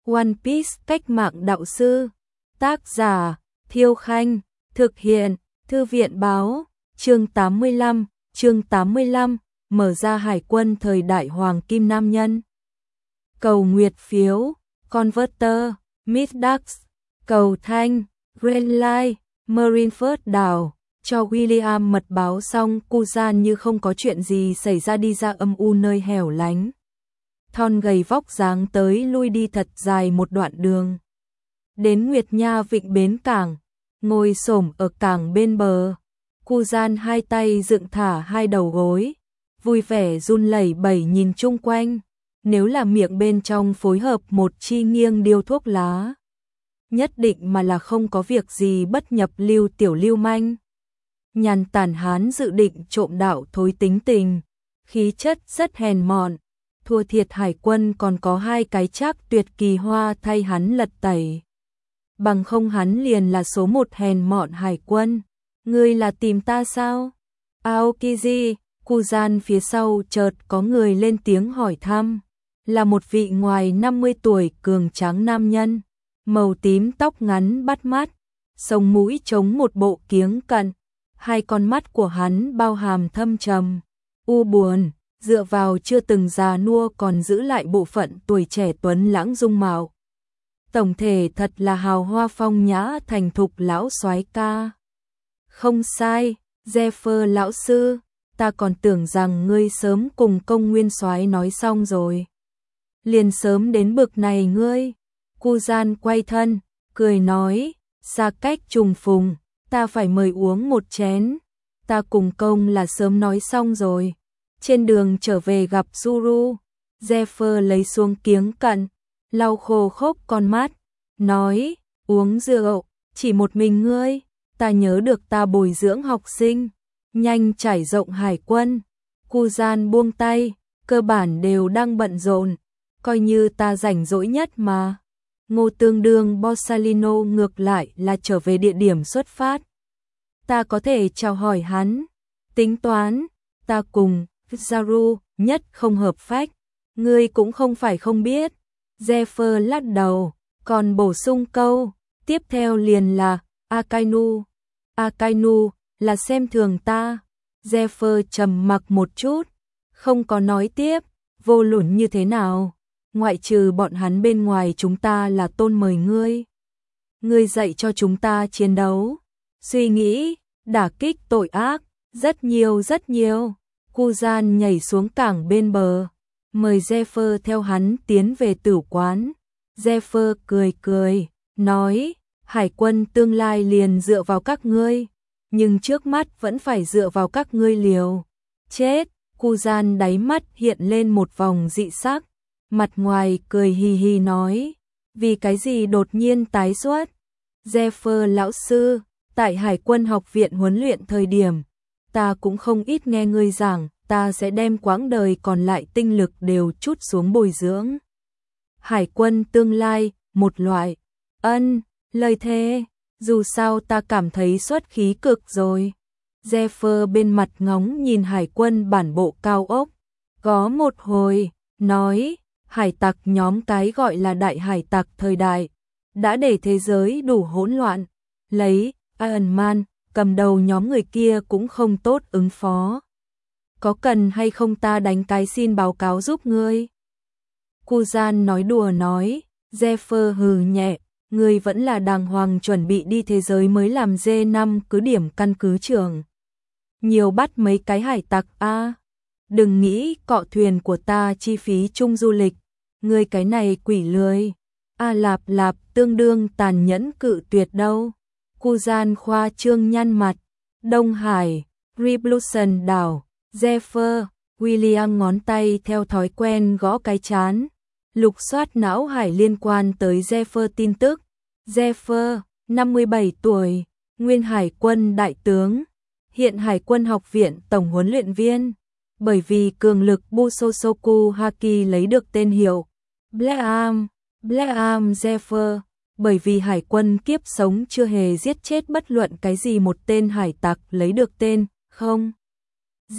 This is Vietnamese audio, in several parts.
One Piece cách mạng đạo sư. Tác giả Thiêu Khanh. Thực hiện Thư viện Báo. Chương 85, mở ra hải quân thời đại Hoàng Kim Nam Nhân. Cầu nguyệt phiếu, Converter, Midax, cầu thanh, Greenlight, Marineford đảo, cho William mật báo xong Kuzan như không có chuyện gì xảy ra đi ra âm u nơi hẻo lánh. Thon gầy vóc dáng tới lui đi thật dài một đoạn đường. Đến Nguyệt Nha vịnh bến cảng, ngồi xổm ở cảng bên bờ. Kuzan hai tay dựng thả hai đầu gối, vui vẻ run lẩy bẩy nhìn chung quanh. Nếu là miệng bên trong phối hợp một chi nghiêng điêu thuốc lá, nhất định mà là không có việc gì bất nhập lưu tiểu lưu manh. Nhàn tản hán dự định trộm đạo thối tính tình, khí chất rất hèn mọn, thua thiệt hải quân còn có hai cái trác tuyệt kỳ hoa thay hắn lật tẩy. Bằng không hắn liền là số một hèn mọn hải quân. Ngươi là tìm ta sao? Aokiji, Kuzan phía sau chợt có người lên tiếng hỏi thăm. Là một vị ngoài 50 tuổi cường tráng nam nhân, màu tím tóc ngắn bắt mắt, sống mũi chống một bộ kiếng cận. Hai con mắt của hắn bao hàm thâm trầm, u buồn, dựa vào chưa từng già nua còn giữ lại bộ phận tuổi trẻ tuấn lãng dung mạo. Tổng thể thật là hào hoa phong nhã thành thục lão soái ca. Không sai, Zephyr lão sư, ta còn tưởng rằng ngươi sớm cùng Công Nguyên soái nói xong rồi. Liền sớm đến bực này ngươi. Kuzan quay thân, cười nói, xa cách trùng phùng, ta phải mời uống một chén. Ta cùng Công là sớm nói xong rồi. Trên đường trở về gặp Zuru, Zephyr lấy xuống kiếng cận, lau khô khốc con mắt, nói, uống rượu, chỉ một mình ngươi, ta nhớ được ta bồi dưỡng học sinh, nhanh trải rộng hải quân. Kuzan buông tay, cơ bản đều đang bận rộn, coi như ta rảnh rỗi nhất mà. Ngô tương đương Borsalino ngược lại là trở về địa điểm xuất phát. Ta có thể chào hỏi hắn, tính toán, ta cùng Zaru nhất không hợp phách, ngươi cũng không phải không biết. Zephyr lắc đầu, còn bổ sung câu, tiếp theo liền là Akainu. Akainu là xem thường ta. Zephyr trầm mặc một chút, không có nói tiếp, vô luận như thế nào, ngoại trừ bọn hắn bên ngoài chúng ta là tôn mời ngươi. Ngươi dạy cho chúng ta chiến đấu, suy nghĩ, đả kích tội ác, rất nhiều rất nhiều. Kuzan nhảy xuống cảng bên bờ, mời Zephyr theo hắn tiến về tử quán. Zephyr cười cười, nói, hải quân tương lai liền dựa vào các ngươi, nhưng trước mắt vẫn phải dựa vào các ngươi liều chết. Kuzan đáy mắt hiện lên một vòng dị sắc, mặt ngoài cười hì hì nói, vì cái gì đột nhiên tái xuất? Zephyr lão sư, tại hải quân học viện huấn luyện thời điểm, ta cũng không ít nghe ngươi giảng, ta sẽ đem quãng đời còn lại tinh lực đều trút xuống bồi dưỡng hải quân tương lai, một loại lời thề, dù sao ta cảm thấy xuất khí cực rồi. Zephyr bên mặt ngóng nhìn hải quân bản bộ cao ốc, có một hồi, nói, hải tặc nhóm cái gọi là đại hải tặc thời đại, đã để thế giới đủ hỗn loạn, lấy Iron Man cầm đầu nhóm người kia cũng không tốt ứng phó. Có cần hay không ta đánh cái xin báo cáo giúp ngươi? Kuzan nói đùa nói, Zephyr hừ nhẹ, ngươi vẫn là đàng hoàng chuẩn bị đi thế giới mới làm D5 cứ điểm căn cứ trưởng. Nhiều bắt mấy cái hải tặc a. Đừng nghĩ cọ thuyền của ta chi phí chung du lịch, ngươi cái này quỷ lười. Lạp lạp tương đương tàn nhẫn cự tuyệt đâu. Kuzan khoa trương nhăn mặt, Đông Hải, Revolution đảo, Zephyr, William ngón tay theo thói quen gõ cái chán, lục soát não hải liên quan tới Zephyr tin tức. Zephyr, 57 tuổi, nguyên hải quân đại tướng, hiện hải quân học viện tổng huấn luyện viên, bởi vì cường lực Busosoku Haki lấy được tên hiệu Black Arm Zephyr, bởi vì hải quân kiếp sống chưa hề giết chết bất luận cái gì một tên hải tặc lấy được tên không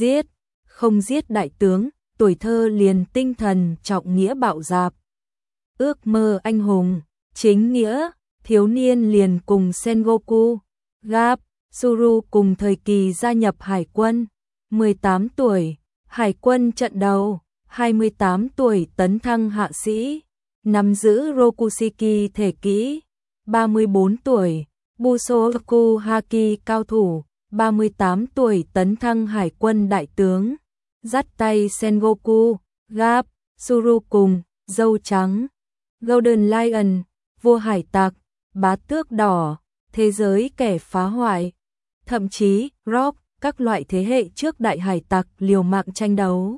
giết đại tướng, tuổi thơ liền tinh thần trọng nghĩa bạo dạn. ước mơ anh hùng, chính nghĩa, thiếu niên liền cùng Sengoku, Garp, Suru cùng thời kỳ gia nhập hải quân. 18 tuổi, hải quân trận đầu, 28 tuổi tấn thăng hạ sĩ, nắm giữ Rokushiki thể kỹ, 34 tuổi, Busoku Haki cao thủ, 38 tuổi tấn thăng hải quân đại tướng, dắt tay Sengoku, Garp, Suru cùng, dâu trắng, Golden Lion, vua hải tặc, bá tước đỏ, thế giới kẻ phá hoại, thậm chí, Rock, các loại thế hệ trước đại hải tặc liều mạng tranh đấu.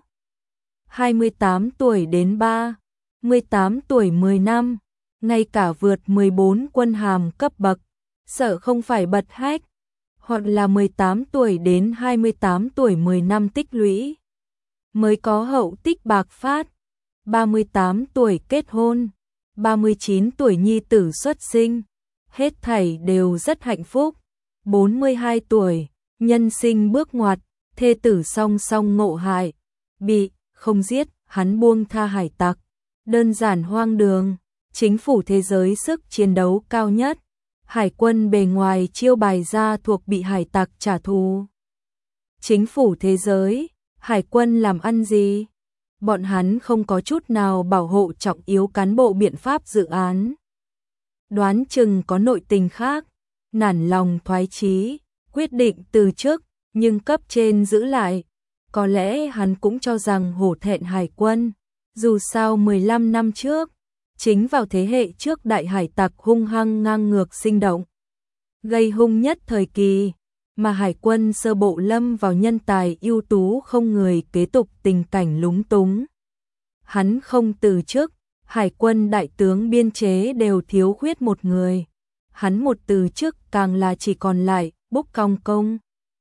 28 tuổi đến 18 tuổi 10 năm, ngay cả vượt 14 quân hàm cấp bậc, sợ không phải bật hách, hoặc là 18 tuổi đến 28 tuổi 10 năm tích lũy, mới có hậu tích bạc phát, 38 tuổi kết hôn, 39 tuổi nhi tử xuất sinh, hết thảy đều rất hạnh phúc, 42 tuổi, nhân sinh bước ngoặt, thê tử song song ngộ hại, bị, không giết, hắn buông tha hải tặc, đơn giản hoang đường, chính phủ thế giới sức chiến đấu cao nhất, hải quân bề ngoài chiêu bài ra thuộc bị hải tặc trả thù. Chính phủ thế giới, hải quân làm ăn gì? Bọn hắn không có chút nào bảo hộ trọng yếu cán bộ biện pháp dự án. Đoán chừng có nội tình khác, nản lòng thoái chí, quyết định từ chức, nhưng cấp trên giữ lại. Có lẽ hắn cũng cho rằng hổ thẹn hải quân, dù sao 15 năm trước, chính vào thế hệ trước đại hải tặc hung hăng ngang ngược sinh động, gây hung nhất thời kỳ, mà hải quân sơ bộ lâm vào nhân tài ưu tú không người kế tục tình cảnh lúng túng. Hắn không từ chức, hải quân đại tướng biên chế đều thiếu khuyết một người. Hắn một từ chức càng là chỉ còn lại Búc Cong Công.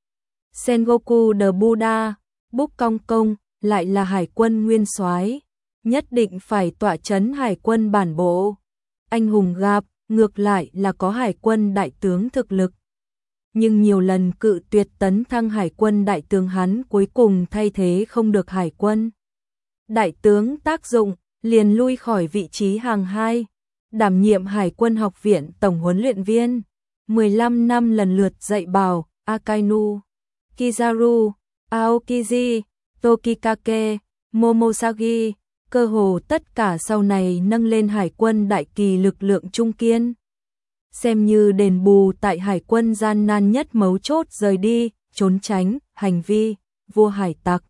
Sengoku the Buddha, Búc Cong Công lại là hải quân nguyên soái, nhất định phải tọa chấn hải quân bản bộ. Anh hùng Garp ngược lại là có hải quân đại tướng thực lực, nhưng nhiều lần cự tuyệt tấn thăng hải quân đại tướng, hắn cuối cùng thay thế không được hải quân đại tướng tác dụng, liền lui khỏi vị trí hàng 2, đảm nhiệm hải quân học viện tổng huấn luyện viên, 15 năm lần lượt dạy bảo Akainu, Kizaru, Aokiji, Tokikake, Momosagi, cơ hồ tất cả sau này nâng lên hải quân đại kỳ lực lượng trung kiên. Xem như đền bù tại hải quân gian nan nhất mấu chốt rời đi, trốn tránh, hành vi, vua hải tặc.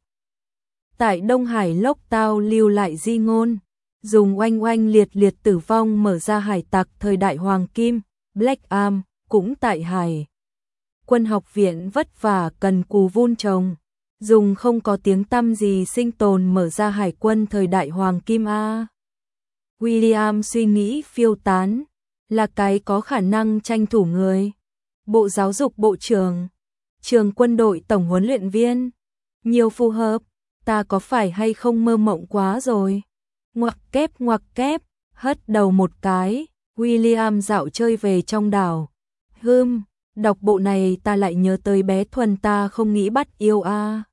Tại Đông Hải Lốc Tao lưu lại di ngôn, dùng oanh oanh liệt liệt tử vong mở ra hải tặc thời đại Hoàng Kim, Black Arm, cũng tại hải quân học viện vất vả cần cù vun trồng, dùng không có tiếng tăm gì sinh tồn mở ra hải quân thời đại Hoàng Kim A. William suy nghĩ phiêu tán, là cái có khả năng tranh thủ người. Bộ Giáo dục Bộ trưởng, trường quân đội tổng huấn luyện viên, nhiều phù hợp, ta có phải hay không mơ mộng quá rồi. Ngoặc kép, hất đầu một cái, William dạo chơi về trong đảo. Đọc bộ này ta lại nhớ tới bé Thuần, ta không nghĩ bắt yêu a.